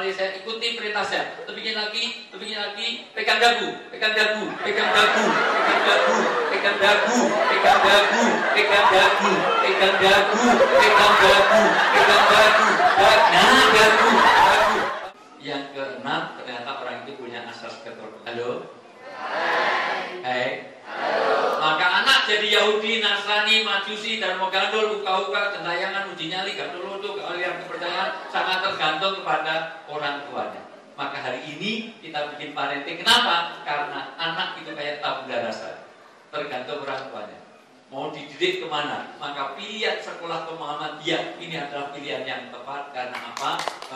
kali saya ikuti perintah saya. Lebihnya lagi, pegang dagu, pegang dagu, pegang dagu, pegang dagu, pegang dagu, pegang dagu, pegang dagu, pegang dagu, pegang dagu, pegang dagu, dagu. Yang keenam, ternyata orang itu punya asas keturunan. Halo? Hai. Maka anak jadi Yahudi, Nasrani, Majusi, dan Mogandol, uka-uka, gentayangan, uji nyali, gandul untuk kealiran kepercayaan sangat tergantung kepada orang tuanya. Maka hari ini kita bikin parenting. Kenapa? Karena anak itu kayak tabula rasa, tergantung orang tuanya. Mau dididik kemana? Maka pilihan sekolah pemahaman dia ini adalah pilihan yang tepat. Karena apa?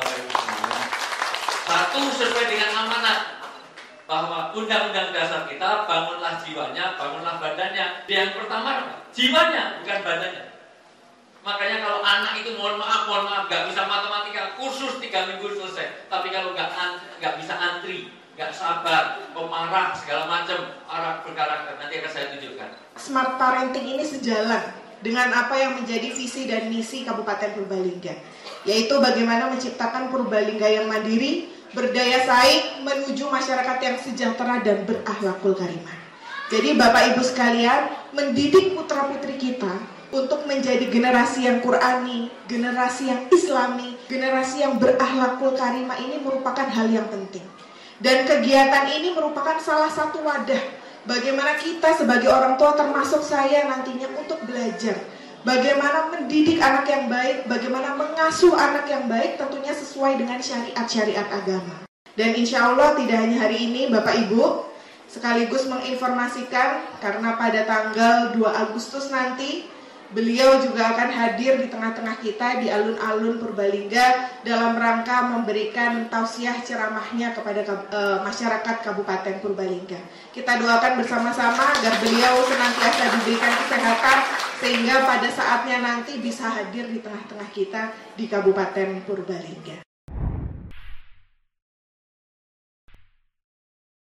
Satu, sesuai dengan amanat bahwa undang-undang dasar kita, bangunlah jiwanya, bangunlah badannya. Yang pertama, jiwanya, bukan badannya. Makanya kalau anak itu mohon maaf, gak bisa matematika, kursus 3 minggu selesai. Tapi kalau gak bisa antri, gak sabar, pemarah, segala macam, arak berkarakter, nanti akan saya tunjukkan. Smart parenting ini sejalan dengan apa yang menjadi visi dan misi Kabupaten Purbalingga, yaitu bagaimana menciptakan Purbalingga yang mandiri, berdaya saing, menuju masyarakat yang sejahtera dan berakhlakul karimah. Jadi Bapak Ibu sekalian, mendidik putra-putri kita untuk menjadi generasi yang Qurani, generasi yang Islami, generasi yang berakhlakul karimah ini merupakan hal yang penting. Dan kegiatan ini merupakan salah satu wadah bagaimana kita sebagai orang tua, termasuk saya nantinya, untuk belajar bagaimana mendidik anak yang baik, bagaimana mengasuh anak yang baik, tentunya sesuai dengan syariat-syariat agama. Dan insya Allah tidak hanya hari ini Bapak Ibu, sekaligus menginformasikan karena pada tanggal 2 Agustus nanti beliau juga akan hadir di tengah-tengah kita di alun-alun Purbalingga dalam rangka memberikan tausiah ceramahnya kepada masyarakat Kabupaten Purbalingga. Kita doakan bersama-sama agar beliau senantiasa diberikan kesehatan sehingga pada saatnya nanti bisa hadir di tengah-tengah kita di Kabupaten Purbalingga.